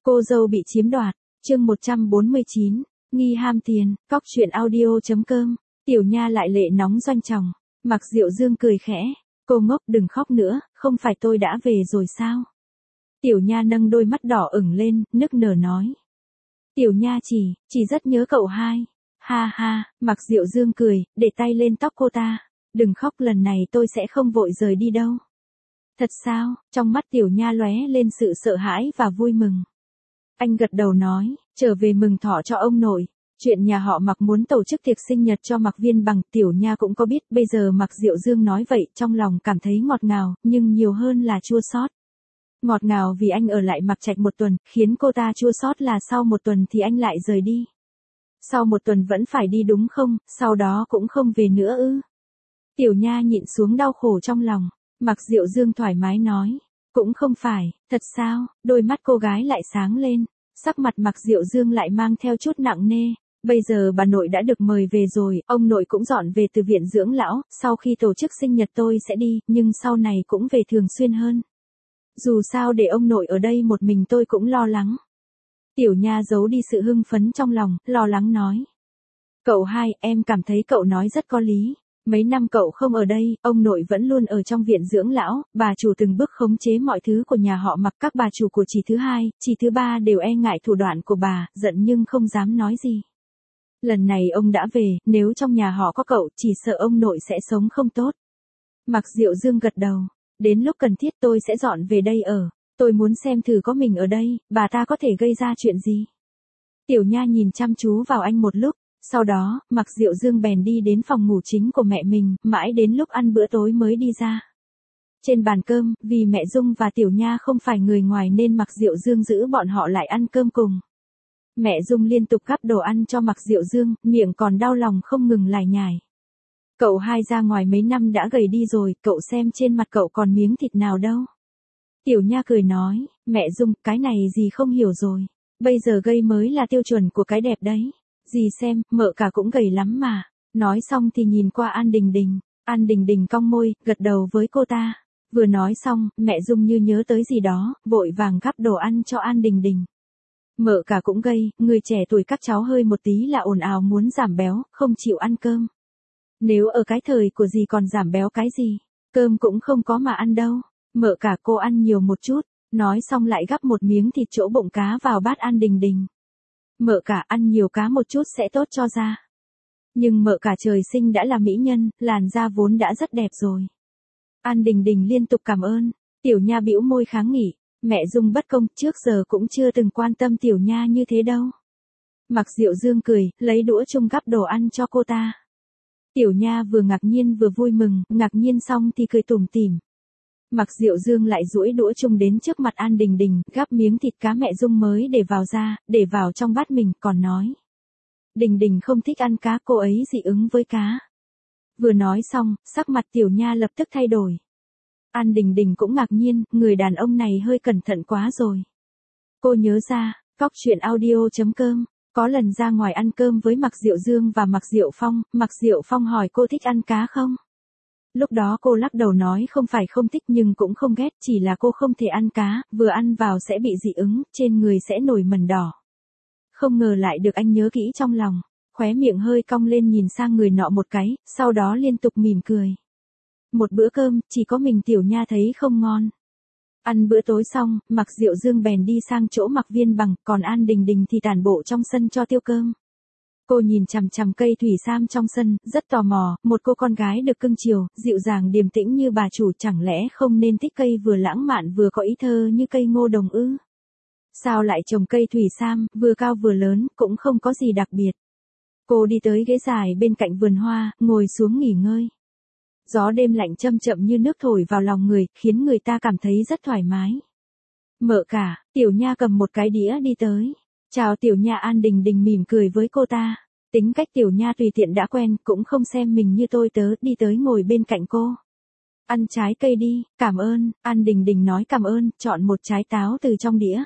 Cô dâu bị chiếm đoạt, chương 149, nghi ham tiền, cóc truyện audio.com, Tiểu Nha lại lệ nóng doanh tròng, Mạc Diệu Dương cười khẽ, cô ngốc đừng khóc nữa, không phải tôi đã về rồi sao? Tiểu Nha nâng đôi mắt đỏ ửng lên, nức nở nói. Tiểu Nha chỉ rất nhớ cậu hai. Ha ha, Mạc Diệu Dương cười, để tay lên tóc cô ta, đừng khóc lần này tôi sẽ không vội rời đi đâu. Thật sao? Trong mắt Tiểu Nha lóe lên sự sợ hãi và vui mừng. Anh gật đầu nói, trở về mừng thọ cho ông nội. Chuyện nhà họ Mạc muốn tổ chức tiệc sinh nhật cho Mạc Viên Bằng, Tiểu Nha cũng có biết, bây giờ Mạc Diệu Dương nói vậy, trong lòng cảm thấy ngọt ngào, nhưng nhiều hơn là chua xót. Ngọt ngào vì anh ở lại Mạc Trạch một tuần, khiến cô ta chua xót là sau một tuần thì anh lại rời đi. Sau một tuần vẫn phải đi đúng không, sau đó cũng không về nữa ư? Tiểu Nha nhịn xuống đau khổ trong lòng, Mạc Diệu Dương thoải mái nói, cũng không phải, thật sao? Đôi mắt cô gái lại sáng lên, sắc mặt Mạc Diệu Dương lại mang theo chút nặng nề. Bây giờ bà nội đã được mời về rồi, ông nội cũng dọn về từ viện dưỡng lão, sau khi tổ chức sinh nhật tôi sẽ đi, nhưng sau này cũng về thường xuyên hơn. Dù sao để ông nội ở đây một mình tôi cũng lo lắng. Tiểu Nha giấu đi sự hưng phấn trong lòng, lo lắng nói. Cậu hai, em cảm thấy cậu nói rất có lý. Mấy năm cậu không ở đây, ông nội vẫn luôn ở trong viện dưỡng lão, bà chủ từng bước khống chế mọi thứ của nhà họ Mạc, các bà chủ của chị thứ hai, chị thứ ba đều e ngại thủ đoạn của bà, giận nhưng không dám nói gì. Lần này ông đã về, nếu trong nhà họ có cậu, chỉ sợ ông nội sẽ sống không tốt. Mạc Diệu Dương gật đầu, đến lúc cần thiết tôi sẽ dọn về đây ở, tôi muốn xem thử có mình ở đây, bà ta có thể gây ra chuyện gì. Tiểu Nha nhìn chăm chú vào anh một lúc. Sau đó, Mạc Diệu Dương bèn đi đến phòng ngủ chính của mẹ mình, mãi đến lúc ăn bữa tối mới đi ra. Trên bàn cơm, vì mẹ Dung và Tiểu Nha không phải người ngoài nên Mạc Diệu Dương giữ bọn họ lại ăn cơm cùng. Mẹ Dung liên tục gắp đồ ăn cho Mạc Diệu Dương, miệng còn đau lòng không ngừng lải nhải. Cậu hai ra ngoài mấy năm đã gầy đi rồi, cậu xem trên mặt cậu còn miếng thịt nào đâu. Tiểu Nha cười nói, mẹ Dung, cái này gì không hiểu rồi. Bây giờ gầy mới là tiêu chuẩn của cái đẹp đấy. Dì xem, mợ cả cũng gầy lắm mà. Nói xong thì nhìn qua An Đình Đình. An Đình Đình cong môi, gật đầu với cô ta. Vừa nói xong, mẹ Dung như nhớ tới gì đó, vội vàng gắp đồ ăn cho An Đình Đình. Mợ cả cũng gầy, người trẻ tuổi các cháu hơi một tí là ồn ào muốn giảm béo, không chịu ăn cơm. Nếu ở cái thời của dì còn giảm béo cái gì, cơm cũng không có mà ăn đâu. Mợ cả cô ăn nhiều một chút, nói xong lại gắp một miếng thịt chỗ bụng cá vào bát An Đình Đình. Mợ cả ăn nhiều cá một chút sẽ tốt cho da. Nhưng mợ cả trời sinh đã là mỹ nhân, làn da vốn đã rất đẹp rồi. An Đình Đình liên tục cảm ơn, Tiểu Nha bĩu môi kháng nghị, mẹ Dung bất công, trước giờ cũng chưa từng quan tâm Tiểu Nha như thế đâu. Mạc Diệu Dương cười, lấy đũa chung gắp đồ ăn cho cô ta. Tiểu Nha vừa ngạc nhiên vừa vui mừng, ngạc nhiên xong thì cười tủm tỉm. Mạc Diệu Dương lại duỗi đũa chung đến trước mặt An Đình Đình, gắp miếng thịt cá mẹ Dung mới để vào trong bát mình, còn nói. Đình Đình không thích ăn cá, cô ấy dị ứng với cá. Vừa nói xong, sắc mặt Tiểu Nha lập tức thay đổi. An Đình Đình cũng ngạc nhiên, người đàn ông này hơi cẩn thận quá rồi. Cô nhớ ra, cóc truyện audio.com, có lần ra ngoài ăn cơm với Mạc Diệu Dương và Mạc Diệu Phong hỏi cô thích ăn cá không? Lúc đó cô lắc đầu nói không phải không thích nhưng cũng không ghét, chỉ là cô không thể ăn cá, vừa ăn vào sẽ bị dị ứng, trên người sẽ nổi mẩn đỏ. Không ngờ lại được anh nhớ kỹ trong lòng, khóe miệng hơi cong lên nhìn sang người nọ một cái, sau đó liên tục mỉm cười. Một bữa cơm, chỉ có mình Tiểu Nha thấy không ngon. Ăn bữa tối xong, Mạc Diệu Dương bèn đi sang chỗ Mạc Viên Bằng, còn An Đình Đình thì tản bộ trong sân cho tiêu cơm. Cô nhìn chằm chằm cây thủy sam trong sân, rất tò mò, một cô con gái được cưng chiều, dịu dàng điềm tĩnh như bà chủ chẳng lẽ không nên thích cây vừa lãng mạn vừa có ý thơ như cây ngô đồng ư? Sao lại trồng cây thủy sam, vừa cao vừa lớn, cũng không có gì đặc biệt. Cô đi tới ghế dài bên cạnh vườn hoa, ngồi xuống nghỉ ngơi. Gió đêm lạnh chậm chậm như nước thổi vào lòng người, khiến người ta cảm thấy rất thoải mái. Mợ cả, Tiểu Nha cầm một cái đĩa đi tới. Chào Tiểu Nha. An Đình Đình mỉm cười với cô ta. Tính cách Tiểu Nha tùy tiện đã quen, cũng không xem mình như tôi tớ, đi tới ngồi bên cạnh cô. Ăn trái cây đi, cảm ơn. An Đình Đình nói cảm ơn, chọn một trái táo từ trong đĩa.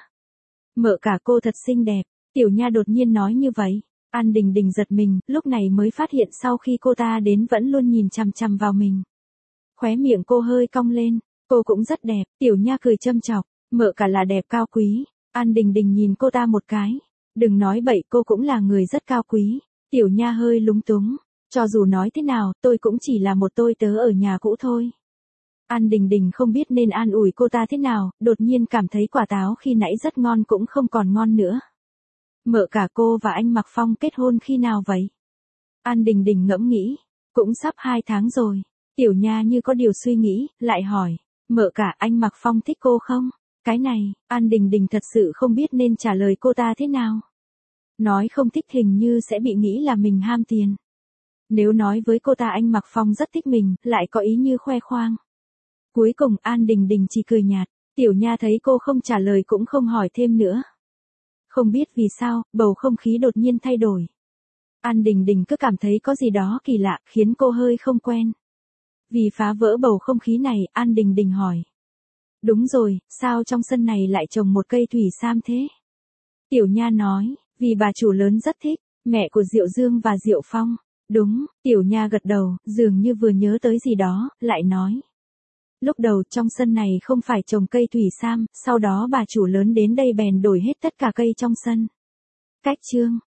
Mợ cả cô thật xinh đẹp. Tiểu Nha đột nhiên nói như vậy. An Đình Đình giật mình, lúc này mới phát hiện sau khi cô ta đến vẫn luôn nhìn chằm chằm vào mình. Khóe miệng cô hơi cong lên, cô cũng rất đẹp. Tiểu Nha cười châm chọc, mợ cả là đẹp cao quý. An Đình Đình nhìn cô ta một cái. Đừng nói bậy, cô cũng là người rất cao quý. Tiểu Nha hơi lúng túng. Cho dù nói thế nào, tôi cũng chỉ là một tôi tớ ở nhà cũ thôi. An Đình Đình không biết nên an ủi cô ta thế nào, đột nhiên cảm thấy quả táo khi nãy rất ngon cũng không còn ngon nữa. Mợ cả, cô và anh Mạc Phong kết hôn khi nào vậy? An Đình Đình ngẫm nghĩ. Cũng sắp 2 tháng rồi. Tiểu Nha như có điều suy nghĩ, lại hỏi. Mợ cả, anh Mạc Phong thích cô không? Cái này, An Đình Đình thật sự không biết nên trả lời cô ta thế nào. Nói không thích hình như sẽ bị nghĩ là mình ham tiền. Nếu nói với cô ta anh Mạc Phong rất thích mình, lại có ý như khoe khoang. Cuối cùng An Đình Đình chỉ cười nhạt. Tiểu Nha thấy cô không trả lời cũng không hỏi thêm nữa. Không biết vì sao, bầu không khí đột nhiên thay đổi. An Đình Đình cứ cảm thấy có gì đó kỳ lạ, khiến cô hơi không quen. Vì phá vỡ bầu không khí này, An Đình Đình hỏi. Đúng rồi, sao trong sân này lại trồng một cây thủy sam thế? Tiểu Nha nói, vì bà chủ lớn rất thích, mẹ của Diệu Dương và Diệu Phong. Đúng, Tiểu Nha gật đầu, dường như vừa nhớ tới gì đó, lại nói. Lúc đầu trong sân này không phải trồng cây thủy sam, sau đó bà chủ lớn đến đây bèn đổi hết tất cả cây trong sân. Cách chương